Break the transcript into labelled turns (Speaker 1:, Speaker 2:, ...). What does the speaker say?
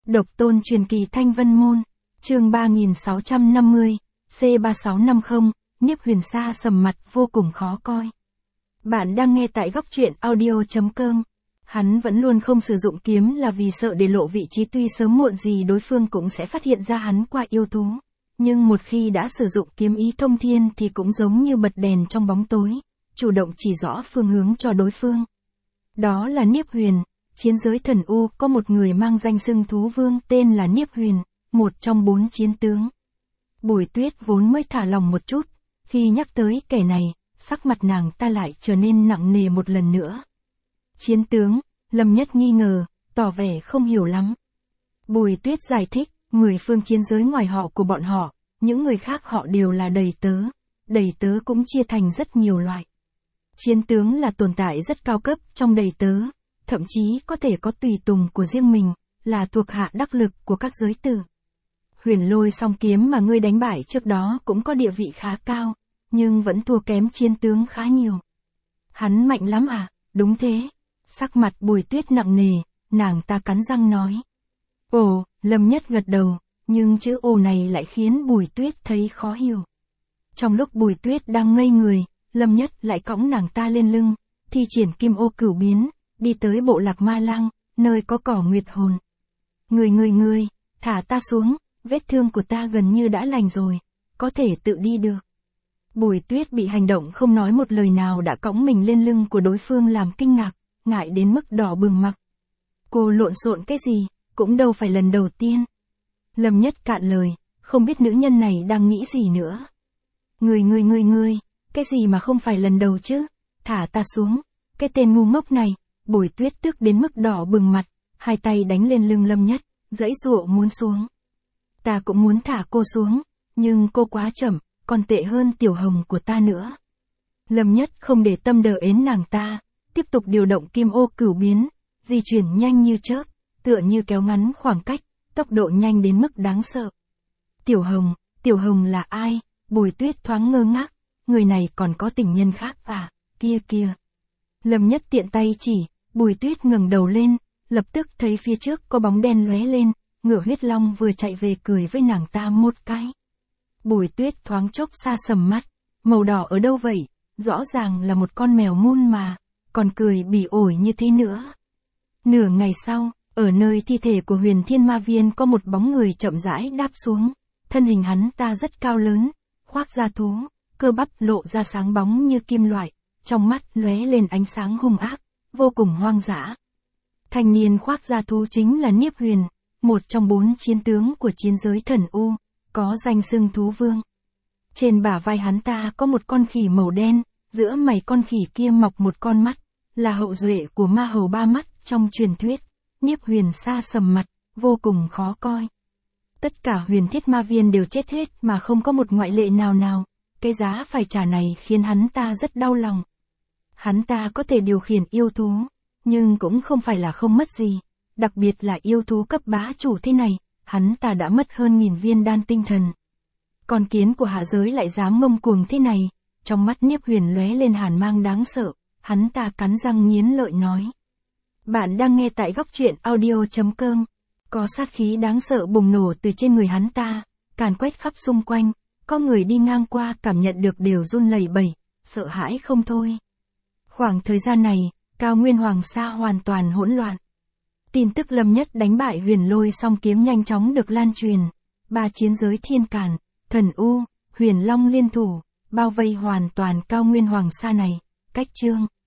Speaker 1: Độc tôn truyền kỳ Thanh Vân Môn, chương 3650, C3650, Niếp Huyền Sa sầm mặt vô cùng khó coi. Bạn đang nghe tại góc truyện audio.com. Hắn vẫn luôn không sử dụng kiếm là vì sợ để lộ vị trí, tuy sớm muộn gì đối phương cũng sẽ phát hiện ra hắn qua yêu thú. Nhưng một khi đã sử dụng kiếm ý thông thiên thì cũng giống như bật đèn trong bóng tối, chủ động chỉ rõ phương hướng cho đối phương. Đó là Niếp Huyền. Chiến giới thần U có một người mang danh xưng thú vương tên là Niếp Huyền, một trong 4 chiến tướng. Bùi Tuyết vốn mới thả lòng một chút, khi nhắc tới kẻ này, sắc mặt nàng ta lại trở nên nặng nề một lần nữa. Chiến tướng, Lâm Nhất nghi ngờ, tỏ vẻ không hiểu lắm. Bùi Tuyết giải thích, 10 phương chiến giới ngoài họ của bọn họ, những người khác họ đều là đầy tớ cũng chia thành rất nhiều loại. Chiến tướng là tồn tại rất cao cấp trong đầy tớ. Thậm chí có thể có tùy tùng của riêng mình, là thuộc hạ đắc lực của các giới tử. Huyền Lôi song kiếm mà ngươi đánh bại trước đó cũng có địa vị khá cao, nhưng vẫn thua kém chiến tướng khá nhiều. Hắn mạnh lắm à? Đúng thế. Sắc mặt Bùi Tuyết nặng nề, nàng ta cắn răng nói. Ồ, Lâm Nhất gật đầu, nhưng chữ ồ này lại khiến Bùi Tuyết thấy khó hiểu. Trong lúc Bùi Tuyết đang ngây người, Lâm Nhất lại cõng nàng ta lên lưng, thi triển kim ô cửu biến. Đi tới bộ lạc Ma Lang, nơi có cỏ nguyệt hồn. Người, thả ta xuống, vết thương của ta gần như đã lành rồi, có thể tự đi được. Bùi Tuyết bị hành động không nói một lời nào đã cõng mình lên lưng của đối phương làm kinh ngạc, ngại đến mức đỏ bừng mặt. Cô lộn xộn cái gì, cũng đâu phải lần đầu tiên. Lâm Nhất cạn lời, không biết nữ nhân này đang nghĩ gì nữa. Người, cái gì mà không phải lần đầu chứ, thả ta xuống, cái tên ngu ngốc này. Bùi Tuyết tức đến mức đỏ bừng mặt, hai tay đánh lên lưng Lâm Nhất, giãy giụa muốn xuống. Ta cũng muốn thả cô xuống, nhưng cô quá chậm, còn tệ hơn Tiểu Hồng của ta nữa. Lâm Nhất không để tâm đờ ến nàng ta, tiếp tục điều động kim ô cửu biến, di chuyển nhanh như chớp, tựa như kéo ngắn khoảng cách, tốc độ nhanh đến mức đáng sợ. Tiểu Hồng là ai? Bùi Tuyết thoáng ngơ ngác, người này còn có tình nhân khác à? Kia. Lâm Nhất tiện tay chỉ. Bùi Tuyết ngẩng đầu lên, lập tức thấy phía trước có bóng đen lóe lên, ngựa huyết long vừa chạy về cười với nàng ta một cái. Bùi Tuyết thoáng chốc xa sầm mắt, màu đỏ ở đâu vậy, rõ ràng là một con mèo mun mà, còn cười bỉ ổi như thế nữa. Nửa ngày sau, ở nơi thi thể của Huyền Thiên Ma Viên có một bóng người chậm rãi đáp xuống, thân hình hắn ta rất cao lớn, khoác da thú, cơ bắp lộ ra sáng bóng như kim loại, trong mắt lóe lên ánh sáng hung ác. Vô cùng hoang dã. Thanh niên khoác da thú chính là Niếp Huyền, một trong 4 chiến tướng của chiến giới thần U, có danh xưng thú vương. Trên bả vai hắn ta có một con khỉ màu đen, giữa mày con khỉ kia mọc một con mắt, là hậu duệ của ma hầu ba mắt trong truyền thuyết. Niếp Huyền Sa sầm mặt, vô cùng khó coi. Tất cả Huyền Thiết Ma Viên đều chết hết mà không có một ngoại lệ nào, cái giá phải trả này khiến hắn ta rất đau lòng. Hắn ta có thể điều khiển yêu thú, nhưng cũng không phải là không mất gì, đặc biệt là yêu thú cấp bá chủ thế này, hắn ta đã mất hơn 1000 viên đan tinh thần. Con kiến của hạ giới lại dám ngông cuồng thế này, trong mắt Niếp Huyền lóe lên hàn mang đáng sợ, hắn ta cắn răng nghiến lợi nói. Bạn đang nghe tại góc truyện audio.com, có sát khí đáng sợ bùng nổ từ trên người hắn ta, càn quét khắp xung quanh, có người đi ngang qua cảm nhận được đều run lẩy bẩy, sợ hãi không thôi. Khoảng thời gian này, Cao Nguyên Hoàng Sa hoàn toàn hỗn loạn. Tin tức Lâm Nhất đánh bại Huyền Lôi song kiếm nhanh chóng được lan truyền. 3 chiến giới Thiên Càn, Thần U, Huyền Long liên thủ, bao vây hoàn toàn Cao Nguyên Hoàng Sa này. Cách chương